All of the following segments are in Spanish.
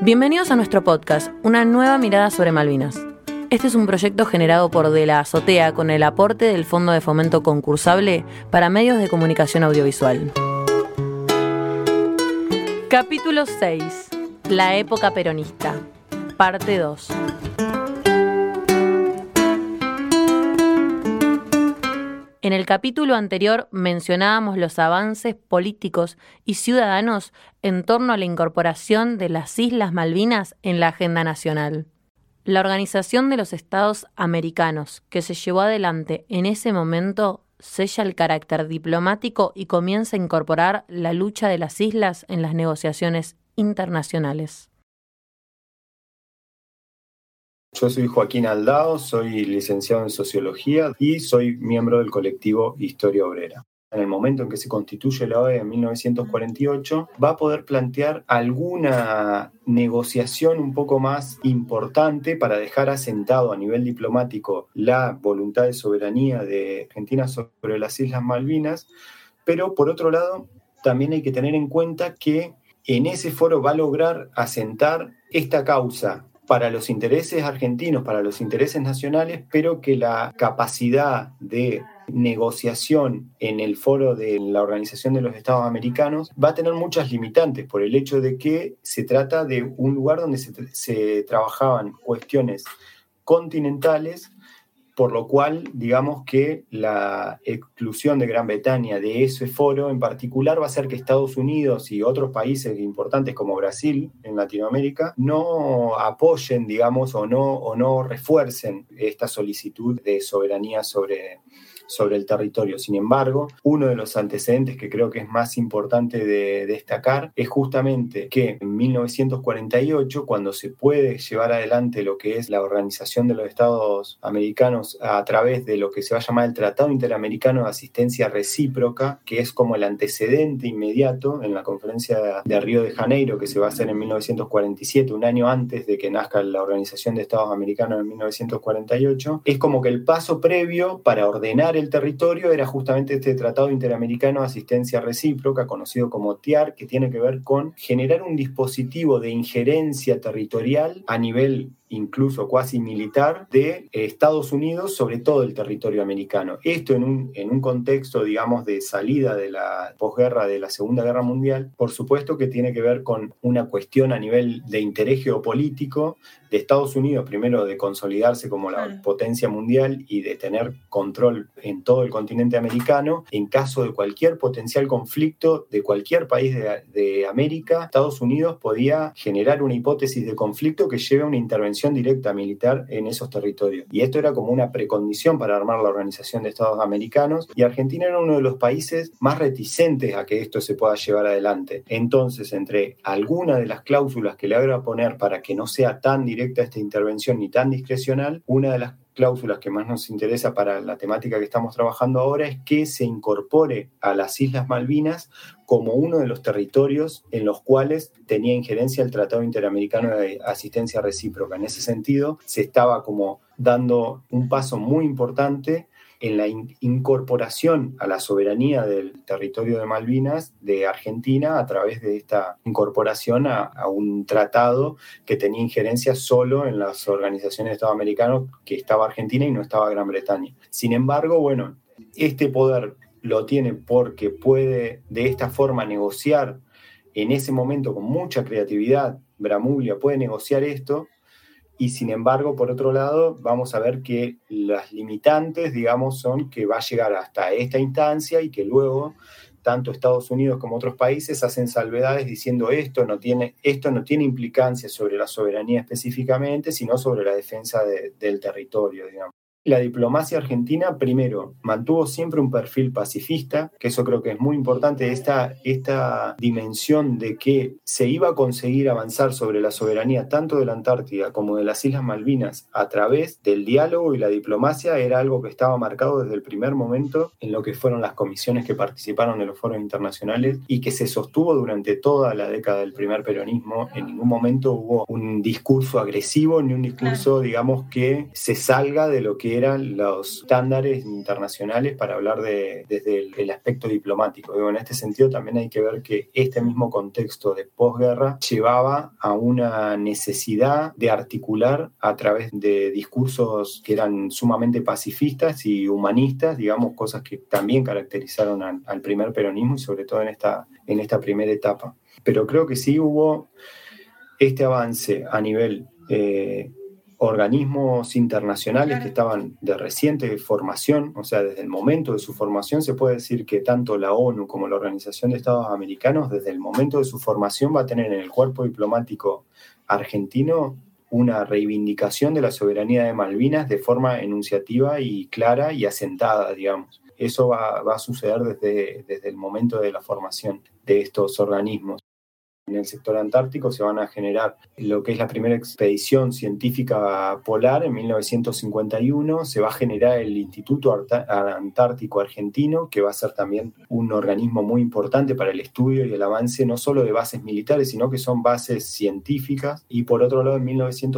Bienvenidos a nuestro podcast, una nueva mirada sobre Malvinas. Este es un proyecto generado por De la Azotea con el aporte del Fondo de Fomento Concursable para Medios de Comunicación Audiovisual. Capítulo 6. La época peronista. Parte 2. En el capítulo anterior mencionábamos los avances políticos y ciudadanos en torno a la incorporación de las Islas Malvinas en la agenda nacional. La Organización de los Estados Americanos, que se llevó adelante en ese momento, sella el carácter diplomático y comienza a incorporar la lucha de las islas en las negociaciones internacionales. Yo soy Joaquín Aldao, soy licenciado en Sociología y soy miembro del colectivo Historia Obrera. En el momento en que se constituye la OEA en 1948, va a poder plantear alguna negociación un poco más importante para dejar asentado a nivel diplomático la voluntad de soberanía de Argentina sobre las Islas Malvinas, pero por otro lado también hay que tener en cuenta que en ese foro va a lograr asentar esta causa para los intereses argentinos, para los intereses nacionales, pero que la capacidad de negociación en el foro de la Organización de los Estados Americanos va a tener muchas limitantes por el hecho de que se trata de un lugar donde se trabajaban cuestiones continentales, por lo cual, digamos que la exclusión de Gran Bretaña de ese foro en particular va a hacer que Estados Unidos y otros países importantes como Brasil en Latinoamérica no apoyen, digamos, o no refuercen esta solicitud de soberanía sobre el territorio. Sin embargo, uno de los antecedentes que creo que es más importante de destacar es justamente que en 1948, cuando se puede llevar adelante lo que es la Organización de los Estados Americanos a través de lo que se va a llamar el Tratado Interamericano de Asistencia Recíproca, que es como el antecedente inmediato en la conferencia de Río de Janeiro, que se va a hacer en 1947, un año antes de que nazca la Organización de Estados Americanos en 1948, es como que el paso previo para ordenar el territorio era justamente este Tratado Interamericano de Asistencia Recíproca, conocido como TIAR, que tiene que ver con generar un dispositivo de injerencia territorial a nivel incluso cuasi militar de Estados Unidos sobre todo el territorio americano. Esto en un contexto, digamos, de salida de la posguerra de la Segunda Guerra Mundial, por supuesto que tiene que ver con una cuestión a nivel de interés geopolítico de Estados Unidos, primero de consolidarse como la potencia mundial y de tener control en todo el continente americano. En caso de cualquier potencial conflicto de cualquier país de América, Estados Unidos podía generar una hipótesis de conflicto que lleve a una intervención directa militar en esos territorios. Y esto era como una precondición para armar la Organización de Estados Americanos, y Argentina era uno de los países más reticentes a que esto se pueda llevar adelante. Entonces, entre algunas de las cláusulas que le habrá a poner para que no sea tan directa esta intervención ni tan discrecional, una de las cláusulas que más nos interesa para la temática que estamos trabajando ahora es que se incorpore a las Islas Malvinas como uno de los territorios en los cuales tenía injerencia el Tratado Interamericano de Asistencia Recíproca. En ese sentido, se estaba como dando un paso muy importante en la incorporación a la soberanía del territorio de Malvinas de Argentina a través de esta incorporación a un tratado que tenía injerencia solo en las organizaciones de Estados Americanos, que estaba Argentina y no estaba Gran Bretaña. Sin embargo, bueno, este poder lo tiene porque puede de esta forma negociar en ese momento con mucha creatividad. Bramuglia puede negociar esto. Y sin embargo, por otro lado, vamos a ver que las limitantes, digamos, son que va a llegar hasta esta instancia y que luego tanto Estados Unidos como otros países hacen salvedades diciendo esto no tiene implicancia sobre la soberanía específicamente, sino sobre la defensa del territorio, digamos. La diplomacia argentina, primero, mantuvo siempre un perfil pacifista, que eso creo que es muy importante, esta dimensión de que se iba a conseguir avanzar sobre la soberanía tanto de la Antártida como de las Islas Malvinas a través del diálogo y la diplomacia, era algo que estaba marcado desde el primer momento en lo que fueron las comisiones que participaron de los foros internacionales y que se sostuvo durante toda la década del primer peronismo. En ningún momento hubo un discurso agresivo ni un discurso, digamos, que se salga de lo que que eran los estándares internacionales para hablar desde el aspecto diplomático. Digo, en este sentido también hay que ver que este mismo contexto de posguerra llevaba a una necesidad de articular a través de discursos que eran sumamente pacifistas y humanistas, digamos, cosas que también caracterizaron al primer peronismo y sobre todo en esta primera etapa. Pero creo que sí hubo este avance a nivel organismos internacionales que estaban de reciente formación, o sea, desde el momento de su formación se puede decir que tanto la ONU como la Organización de Estados Americanos, desde el momento de su formación va a tener en el cuerpo diplomático argentino una reivindicación de la soberanía de Malvinas de forma enunciativa y clara y asentada, digamos. Eso va a suceder desde el momento de la formación de estos organismos. En el sector antártico se van a generar lo que es la primera expedición científica polar en 1951. Se va a generar el Instituto Antártico Argentino, que va a ser también un organismo muy importante para el estudio y el avance no solo de bases militares, sino que son bases científicas. Y por otro lado, en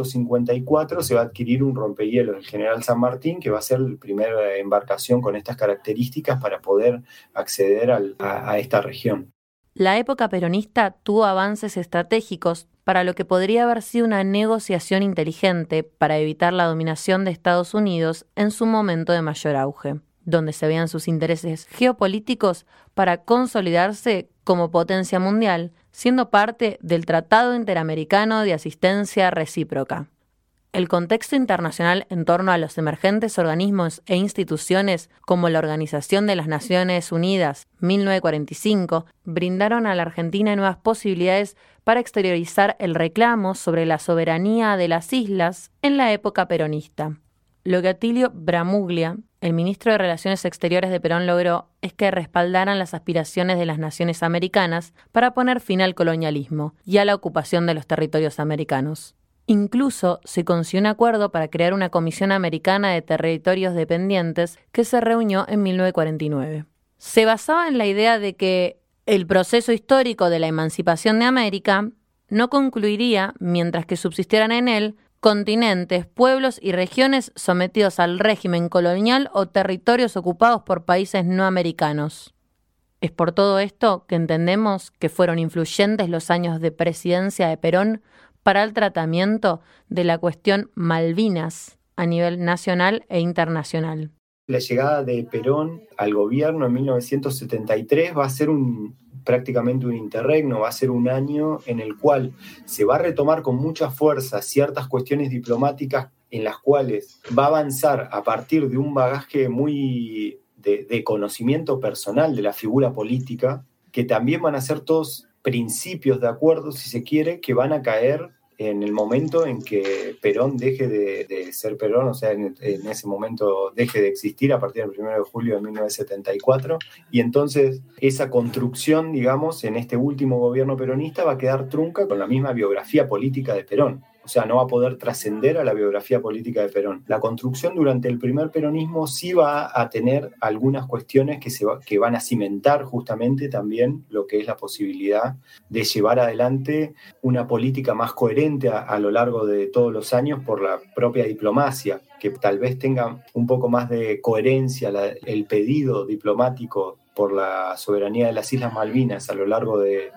1954 se va a adquirir un rompehielos, el General San Martín, que va a ser la primera embarcación con estas características para poder acceder a esta región. La época peronista tuvo avances estratégicos para lo que podría haber sido una negociación inteligente para evitar la dominación de Estados Unidos en su momento de mayor auge, donde se veían sus intereses geopolíticos para consolidarse como potencia mundial, siendo parte del Tratado Interamericano de Asistencia Recíproca. El contexto internacional en torno a los emergentes organismos e instituciones como la Organización de las Naciones Unidas 1945 brindaron a la Argentina nuevas posibilidades para exteriorizar el reclamo sobre la soberanía de las islas en la época peronista. Lo que Atilio Bramuglia, el ministro de Relaciones Exteriores de Perón, logró es que respaldaran las aspiraciones de las naciones americanas para poner fin al colonialismo y a la ocupación de los territorios americanos. Incluso se consiguió un acuerdo para crear una Comisión Americana de Territorios Dependientes que se reunió en 1949. Se basaba en la idea de que el proceso histórico de la emancipación de América no concluiría mientras que subsistieran en él continentes, pueblos y regiones sometidos al régimen colonial o territorios ocupados por países no americanos. Es por todo esto que entendemos que fueron influyentes los años de presidencia de Perón para el tratamiento de la cuestión Malvinas a nivel nacional e internacional. La llegada de Perón al gobierno en 1973 va a ser prácticamente un interregno, va a ser un año en el cual se va a retomar con mucha fuerza ciertas cuestiones diplomáticas en las cuales va a avanzar a partir de un bagaje muy de conocimiento personal de la figura política, que también van a ser todos principios de acuerdo, si se quiere, que van a caer en el momento en que Perón deje de ser Perón, o sea, en ese momento deje de existir a partir del 1 de julio de 1974, y entonces esa construcción, digamos, en este último gobierno peronista va a quedar trunca con la misma biografía política de Perón. O sea, no va a poder trascender a la biografía política de Perón. La construcción durante el primer peronismo sí va a tener algunas cuestiones que van a cimentar justamente también lo que es la posibilidad de llevar adelante una política más coherente a lo largo de todos los años por la propia diplomacia, que tal vez tenga un poco más de coherencia el pedido diplomático por la soberanía de las Islas Malvinas a lo largo de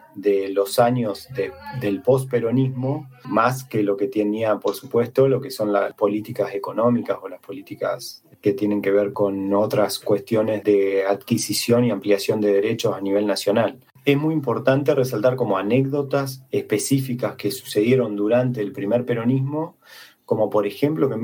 los años del posperonismo, más que lo que tenía, por supuesto, lo que son las políticas económicas o las políticas que tienen que ver con otras cuestiones de adquisición y ampliación de derechos a nivel nacional. Es muy importante resaltar como anécdotas específicas que sucedieron durante el primer peronismo, como por ejemplo que en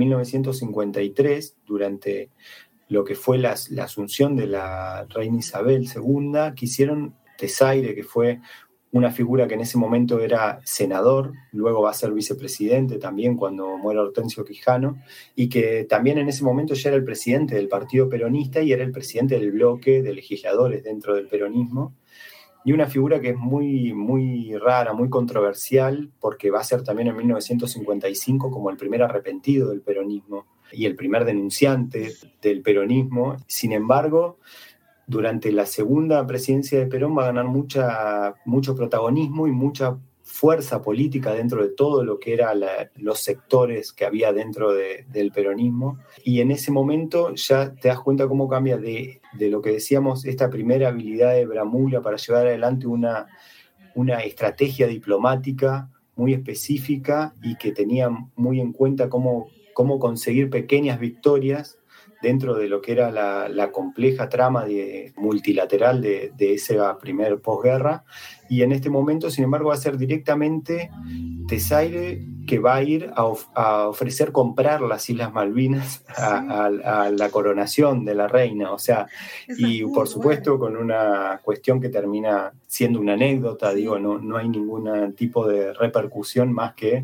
1953, durante lo que fue la asunción de la reina Isabel II, quisieron Tesaire, que fue una figura que en ese momento era senador, luego va a ser vicepresidente también cuando muera Hortensio Quijano, y que también en ese momento ya era el presidente del Partido Peronista y era el presidente del bloque de legisladores dentro del peronismo, y una figura que es muy, muy rara, muy controversial, porque va a ser también en 1955 como el primer arrepentido del peronismo y el primer denunciante del peronismo. Sin embargo, durante la segunda presidencia de Perón va a ganar mucho protagonismo y mucha fuerza política dentro de todo lo que eran los sectores que había dentro del peronismo. Y en ese momento ya te das cuenta cómo cambia de lo que decíamos, esta primera habilidad de Bramuglia para llevar adelante una estrategia diplomática muy específica y que tenía muy en cuenta cómo conseguir pequeñas victorias dentro de lo que era la compleja trama multilateral de esa primer posguerra. Y en este momento, sin embargo, va a ser directamente Tesaire que va a ir a ofrecer comprar las Islas Malvinas a la coronación de la reina. O sea, y por supuesto con una cuestión que termina siendo una anécdota, digo, no hay ningún tipo de repercusión más que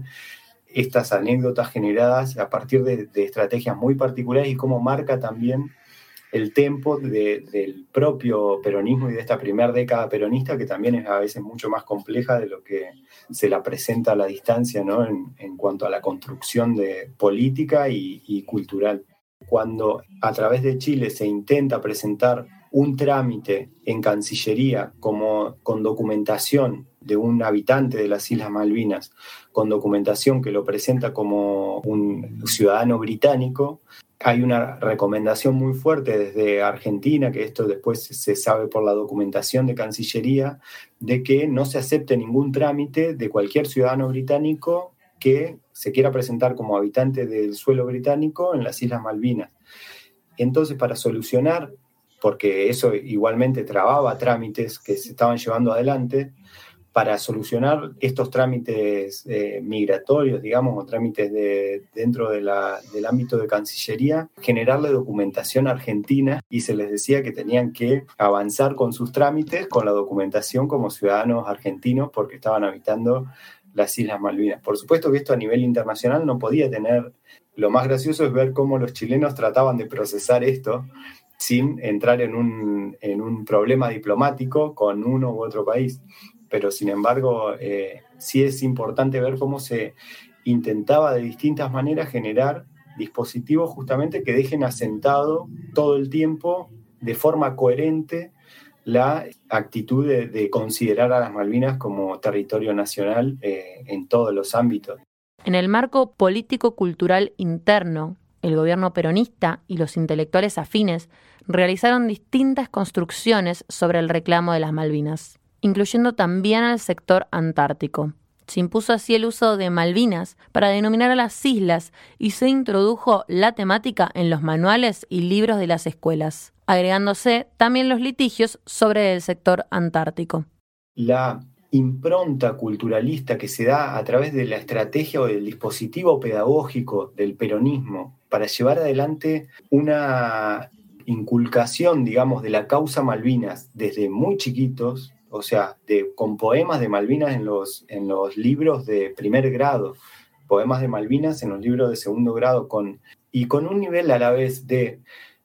estas anécdotas generadas a partir de estrategias muy particulares y cómo marca también el tempo del propio peronismo y de esta primera década peronista, que también es a veces mucho más compleja de lo que se la presenta a la distancia, ¿no? en cuanto a la construcción de política y cultural. Cuando a través de Chile se intenta presentar un trámite en Cancillería con documentación de un habitante de las Islas Malvinas, con documentación que lo presenta como un ciudadano británico, hay una recomendación muy fuerte desde Argentina, que esto después se sabe por la documentación de Cancillería, de que no se acepte ningún trámite de cualquier ciudadano británico que se quiera presentar como habitante del suelo británico en las Islas Malvinas. Entonces, para solucionar, porque eso igualmente trababa trámites que se estaban llevando adelante, para solucionar estos trámites migratorios, digamos, o trámites dentro del ámbito de Cancillería, generarle documentación argentina, y se les decía que tenían que avanzar con sus trámites con la documentación como ciudadanos argentinos porque estaban habitando las Islas Malvinas. Por supuesto que esto a nivel internacional no podía tener... Lo más gracioso es ver cómo los chilenos trataban de procesar esto sin entrar en un problema diplomático con uno u otro país. Pero sin embargo, sí es importante ver cómo se intentaba de distintas maneras generar dispositivos justamente que dejen asentado todo el tiempo de forma coherente la actitud de considerar a las Malvinas como territorio nacional en todos los ámbitos. En el marco político-cultural interno, el gobierno peronista y los intelectuales afines realizaron distintas construcciones sobre el reclamo de las Malvinas, incluyendo también al sector antártico. Se impuso así el uso de Malvinas para denominar a las islas y se introdujo la temática en los manuales y libros de las escuelas, agregándose también los litigios sobre el sector antártico. La impronta culturalista que se da a través de la estrategia o del dispositivo pedagógico del peronismo para llevar adelante una inculcación, digamos, de la causa Malvinas desde muy chiquitos, o sea, con poemas de Malvinas en los libros de primer grado, poemas de Malvinas en los libros de segundo grado, y con un nivel a la vez de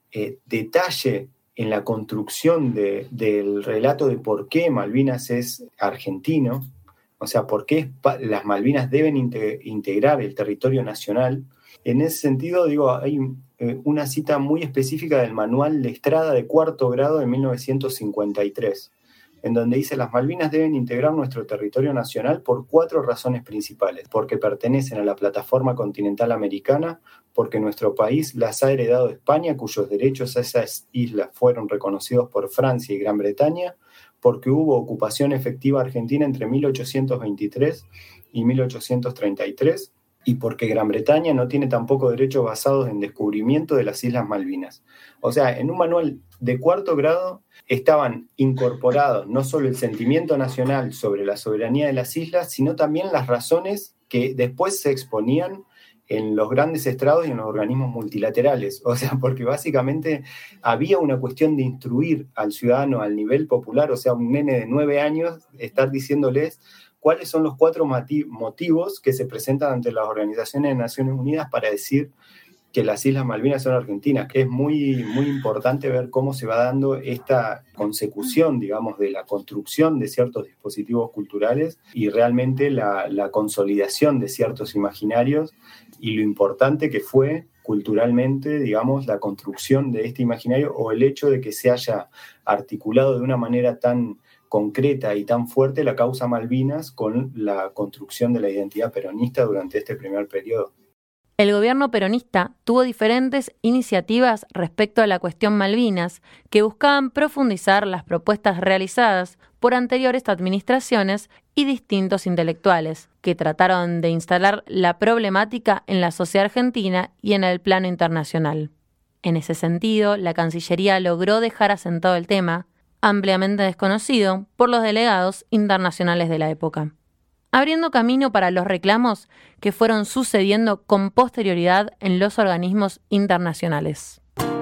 detalle en la construcción del relato de por qué Malvinas es argentino, o sea, por qué las Malvinas deben integrar el territorio nacional. En ese sentido, digo, hay una cita muy específica del manual de Estrada de cuarto grado de 1953, en donde dice: las Malvinas deben integrar nuestro territorio nacional por 4 razones principales: porque pertenecen a la plataforma continental americana, porque nuestro país las ha heredado de España, cuyos derechos a esas islas fueron reconocidos por Francia y Gran Bretaña, porque hubo ocupación efectiva argentina entre 1823 y 1833, y porque Gran Bretaña no tiene tampoco derechos basados en descubrimiento de las Islas Malvinas. O sea, en un manual de cuarto grado estaban incorporados no solo el sentimiento nacional sobre la soberanía de las islas, sino también las razones que después se exponían en los grandes estrados y en los organismos multilaterales. O sea, porque básicamente había una cuestión de instruir al ciudadano al nivel popular, o sea, un nene de 9 años, estar diciéndoles cuáles son los 4 motivos que se presentan ante las organizaciones de Naciones Unidas para decir que las Islas Malvinas son argentinas, que es muy, muy importante ver cómo se va dando esta consecución, digamos, de la construcción de ciertos dispositivos culturales y realmente la consolidación de ciertos imaginarios y lo importante que fue culturalmente, digamos, la construcción de este imaginario o el hecho de que se haya articulado de una manera tan concreta y tan fuerte la causa Malvinas con la construcción de la identidad peronista durante este primer periodo. El gobierno peronista tuvo diferentes iniciativas respecto a la cuestión Malvinas que buscaban profundizar las propuestas realizadas por anteriores administraciones y distintos intelectuales, que trataron de instalar la problemática en la sociedad argentina y en el plano internacional. En ese sentido, la Cancillería logró dejar asentado el tema, ampliamente desconocido por los delegados internacionales de la época, abriendo camino para los reclamos que fueron sucediendo con posterioridad en los organismos internacionales.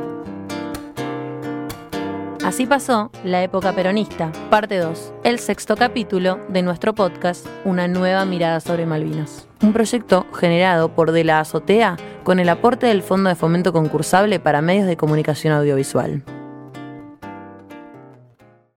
Así pasó la época peronista, parte 2, el 6º capítulo de nuestro podcast Una nueva mirada sobre Malvinas. Un proyecto generado por De la Azotea con el aporte del Fondo de Fomento Concursable para Medios de Comunicación Audiovisual.